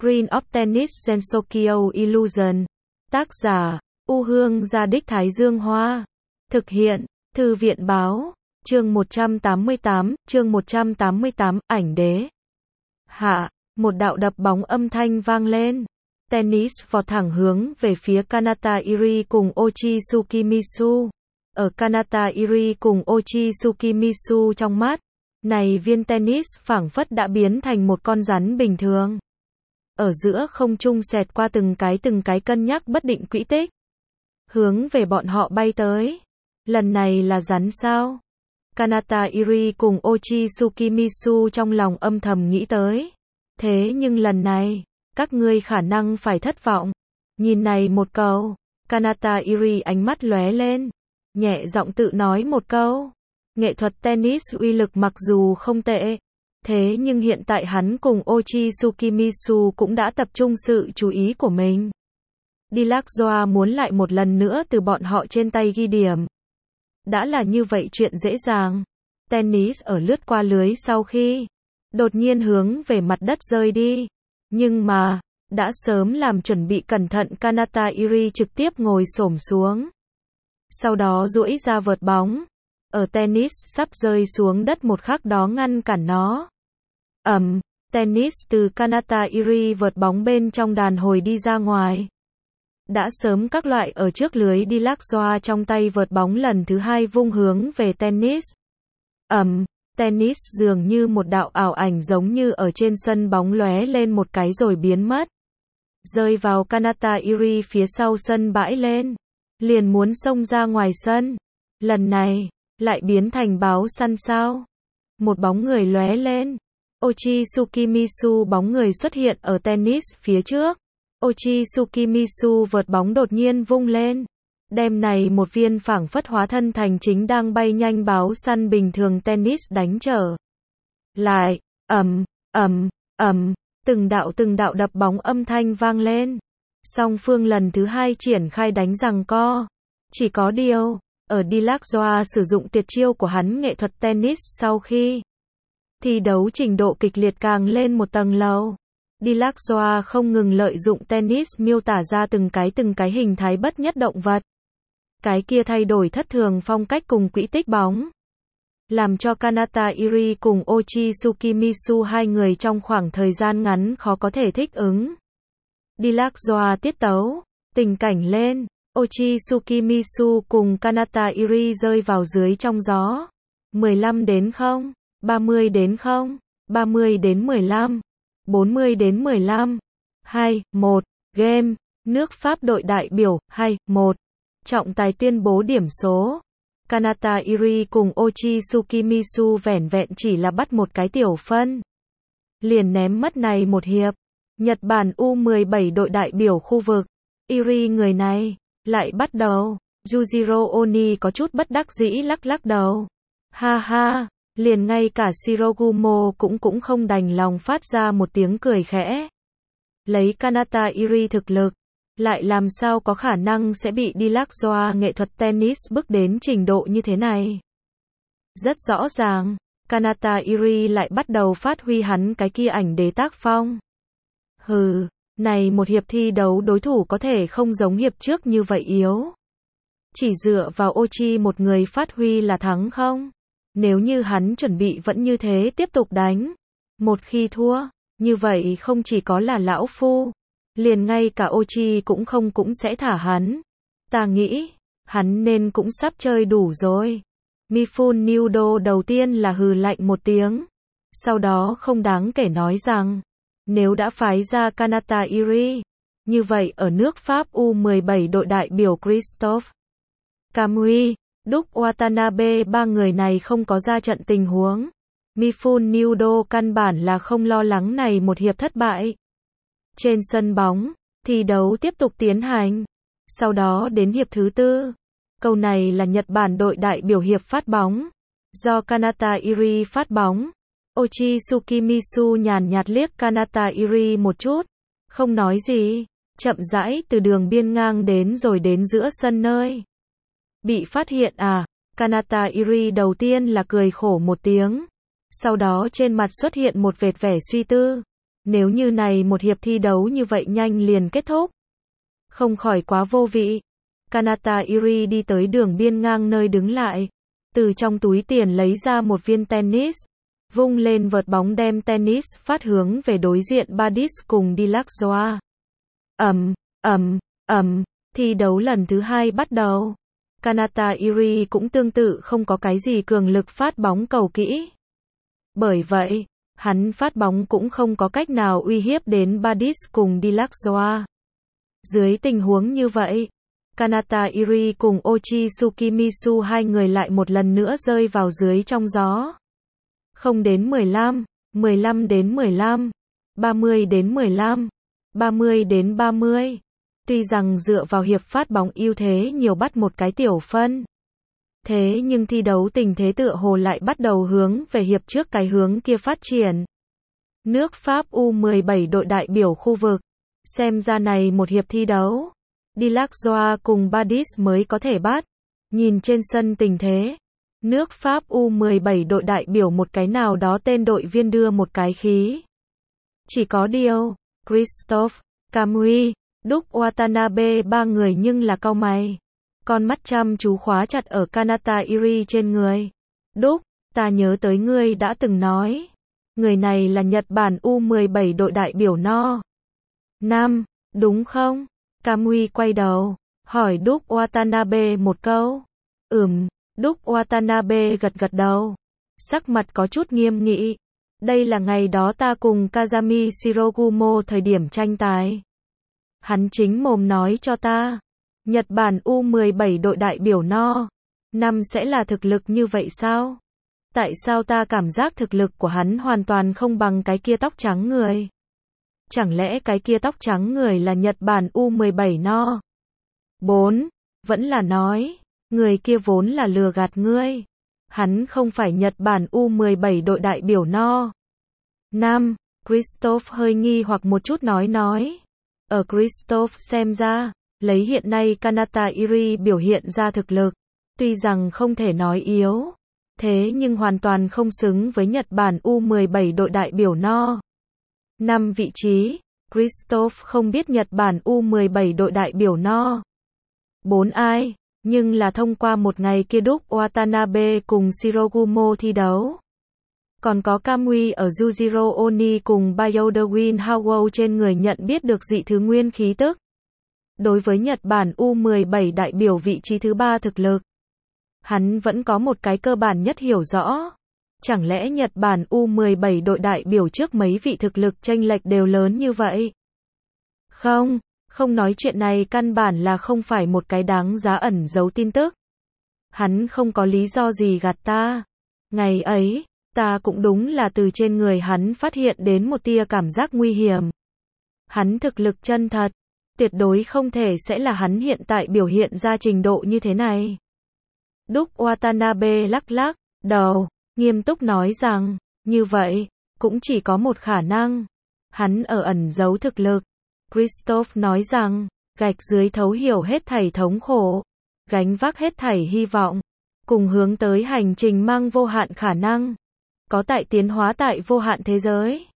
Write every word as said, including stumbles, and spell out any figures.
Green of Tennis Gensokyo Illusion. Tác giả, U Hương Gia Đích Thái Dương Hoa. Thực hiện, Thư viện Báo. Chương một trăm tám mươi tám, chương một trăm tám mươi tám, ảnh đế. Hạ, một đạo đập bóng âm thanh vang lên. Tennis vọt thẳng hướng về phía Kanata Iri cùng Ochi Tsukimisu. Ở Kanata Iri cùng Ochi Tsukimisu trong mắt, này viên tennis phảng phất đã biến thành một con rắn bình thường. Ở giữa không trung xẹt qua từng cái từng cái cân nhắc bất định quỹ tích. Hướng về bọn họ bay tới. Lần này là rắn sao? Kanata Iri cùng Ochi Tsukimisu trong lòng âm thầm nghĩ tới. Thế nhưng lần này, các ngươi khả năng phải thất vọng. Nhìn này một câu, Kanata Iri ánh mắt lóe lên, nhẹ giọng tự nói một câu. Nghệ thuật tennis uy lực mặc dù không tệ, thế nhưng hiện tại hắn cùng Ochi Tsukimisu cũng đã tập trung sự chú ý của mình. Dilakzoa muốn lại một lần nữa từ bọn họ trên tay ghi điểm. Đã là như vậy chuyện dễ dàng. Tennis ở lướt qua lưới sau khi đột nhiên hướng về mặt đất rơi đi. Nhưng mà, đã sớm làm chuẩn bị cẩn thận Kanata Iri trực tiếp ngồi xổm xuống. Sau đó duỗi ra vợt bóng. Ở tennis sắp rơi xuống đất một khắc đó ngăn cản nó. Ầm, tennis từ Kanata Iri vợt bóng bên trong đàn hồi đi ra ngoài. Đã sớm các loại ở trước lưới Dilakzoa trong tay vợt bóng lần thứ hai vung hướng về tennis. Ầm, tennis dường như một đạo ảo ảnh giống như ở trên sân bóng lóe lên một cái rồi biến mất. Rơi vào Kanata Iri phía sau sân bãi lên. Liền muốn xông ra ngoài sân. Lần này, lại biến thành báo săn sao. Một bóng người lóe lên. Ochi Tsukimisu bóng người xuất hiện ở tennis phía trước. Ochi Tsukimisu vợt bóng đột nhiên vung lên. Đem này một viên phảng phất hóa thân thành chính đang bay nhanh báo săn bình thường tennis đánh trở lại. Ầm, ầm, ầm, từng đạo từng đạo đập bóng âm thanh vang lên. Song phương lần thứ hai triển khai đánh giằng co. Chỉ có điều, ở Dilakzoa sử dụng tuyệt chiêu của hắn nghệ thuật tennis sau khi thi đấu trình độ kịch liệt càng lên một tầng lầu. Dilakzoa không ngừng lợi dụng tennis miêu tả ra từng cái từng cái hình thái bất nhất động vật. Cái kia thay đổi thất thường phong cách cùng quỹ tích bóng. Làm cho Kanata Iri cùng Ochi Tsukimisu hai người trong khoảng thời gian ngắn khó có thể thích ứng. Dilakzoa tiết tấu, tình cảnh lên, Ochi Tsukimisu cùng Kanata Iri rơi vào dưới trong gió. mười lăm đến không, ba mươi đến không, ba mươi đến mười lăm, bốn mươi đến mười lăm, hai, một, game, nước Pháp đội đại biểu, hai, một. Trọng tài tuyên bố điểm số. Kanata Iri cùng Ochi Tsukimisu vẻn vẹn chỉ là bắt một cái tiểu phân. Liền ném mất này một hiệp. Nhật Bản U mười bảy đội đại biểu khu vực. Iri người này, lại bắt đầu. Yujiro Oni có chút bất đắc dĩ lắc lắc đầu. Ha ha, liền ngay cả Shirogumo cũng cũng không đành lòng phát ra một tiếng cười khẽ. Lấy Kanata Iri thực lực, lại làm sao có khả năng sẽ bị Dilakzoa nghệ thuật tennis bước đến trình độ như thế này. Rất rõ ràng, Kanata Iri lại bắt đầu phát huy hắn cái kia ảnh đế tác phong. Hừ, này một hiệp thi đấu đối thủ có thể không giống hiệp trước như vậy yếu. Chỉ dựa vào Ochi một người phát huy là thắng không? Nếu như hắn chuẩn bị vẫn như thế tiếp tục đánh. Một khi thua, như vậy không chỉ có là lão phu. Liền ngay cả Ochi cũng không cũng sẽ thả hắn. Ta nghĩ, hắn nên cũng sắp chơi đủ rồi. Mifune Nudo đầu tiên là hừ lạnh một tiếng. Sau đó không đáng kể nói rằng, nếu đã phái ra Kanata Iri, như vậy ở nước Pháp U mười bảy đội đại biểu Christophe Kamui, Đúc Watanabe ba người này không có ra trận tình huống. Mifune Nudo căn bản là không lo lắng này một hiệp thất bại. Trên sân bóng, thi đấu tiếp tục tiến hành. Sau đó đến hiệp thứ tư. Câu này là Nhật Bản đội đại biểu hiệp phát bóng. Do Kanata Iri phát bóng. Ochi Tsukimisu nhàn nhạt liếc Kanata Iri một chút. Không nói gì. Chậm rãi từ đường biên ngang đến rồi đến giữa sân nơi. Bị phát hiện à? Kanata Iri đầu tiên là cười khổ một tiếng. Sau đó trên mặt xuất hiện một vệt vẻ suy tư. Nếu như này một hiệp thi đấu như vậy nhanh liền kết thúc, không khỏi quá vô vị. Kanata Iri đi tới đường biên ngang nơi đứng lại, từ trong túi tiền lấy ra một viên tennis, vung lên vợt bóng đem tennis phát hướng về đối diện Badis cùng Dillashaw. Ầm, ầm, ầm, thi đấu lần thứ hai bắt đầu. Kanata Iri cũng tương tự không có cái gì cường lực phát bóng cầu kỹ. Bởi vậy, hắn phát bóng cũng không có cách nào uy hiếp đến Badis cùng Dillashaw. Dưới tình huống như vậy, Kanata Iri cùng Ochi Tsukimisu hai người lại một lần nữa rơi vào dưới trong gió. Không đến mười lăm, mười lăm đến mười lăm, ba mươi đến mười lăm, ba mươi đến ba mươi. Tuy rằng dựa vào hiệp phát bóng ưu thế nhiều bắt một cái tiểu phân. Thế nhưng thi đấu tình thế tựa hồ lại bắt đầu hướng về hiệp trước cái hướng kia phát triển. Nước Pháp U mười bảy đội đại biểu khu vực. Xem ra này một hiệp thi đấu, Dillashaw cùng Badis mới có thể bắt. Nhìn trên sân tình thế, nước Pháp U mười bảy đội đại biểu một cái nào đó tên đội viên đưa một cái khí. Chỉ có điều, Christophe, Kamui, Duke Watanabe ba người nhưng là cau mày. Con mắt chăm chú khóa chặt ở Kanata Iri trên người. Duke, ta nhớ tới ngươi đã từng nói. Người này là Nhật Bản U mười bảy đội đại biểu no. Nam, đúng không? Kamui quay đầu, hỏi Duke Watanabe một câu. Ừm, Duke Watanabe gật gật đầu. Sắc mặt có chút nghiêm nghị. Đây là ngày đó ta cùng Kazami Shirogumo thời điểm tranh tài. Hắn chính mồm nói cho ta. Nhật Bản U mười bảy đội đại biểu no. Năm sẽ là thực lực như vậy sao? Tại sao ta cảm giác thực lực của hắn hoàn toàn không bằng cái kia tóc trắng người? Chẳng lẽ cái kia tóc trắng người là Nhật Bản U mười bảy no? bốn. Vẫn là nói, người kia vốn là lừa gạt ngươi. Hắn không phải Nhật Bản U mười bảy đội đại biểu no. năm. Christophe hơi nghi hoặc một chút nói nói. Ở Christophe xem ra, lấy hiện nay Kanata Iri biểu hiện ra thực lực, tuy rằng không thể nói yếu, thế nhưng hoàn toàn không xứng với Nhật Bản U mười bảy đội đại biểu no. năm vị trí, Christophe không biết Nhật Bản U mười bảy đội đại biểu no. bốn ai, nhưng là thông qua một ngày kia Duke Watanabe cùng Shirogumo thi đấu. Còn có Kamui ở Yujiro Oni cùng Bayodewin Howell trên người nhận biết được dị thứ nguyên khí tức. Đối với Nhật Bản U mười bảy đại biểu vị trí thứ ba thực lực, hắn vẫn có một cái cơ bản nhất hiểu rõ. Chẳng lẽ Nhật Bản U mười bảy đội đại biểu trước mấy vị thực lực chênh lệch đều lớn như vậy? Không, không nói chuyện này căn bản là không phải một cái đáng giá ẩn giấu tin tức. Hắn không có lý do gì gạt ta. Ngày ấy, ta cũng đúng là từ trên người hắn phát hiện đến một tia cảm giác nguy hiểm. Hắn thực lực chân thật, tuyệt đối không thể sẽ là hắn hiện tại biểu hiện ra trình độ như thế này. Duke Watanabe lắc lắc đầu, nghiêm túc nói rằng, như vậy, cũng chỉ có một khả năng. Hắn ở ẩn giấu thực lực. Christophe nói rằng, gạch dưới thấu hiểu hết thảy thống khổ, gánh vác hết thảy hy vọng, cùng hướng tới hành trình mang vô hạn khả năng, có tại tiến hóa tại vô hạn thế giới.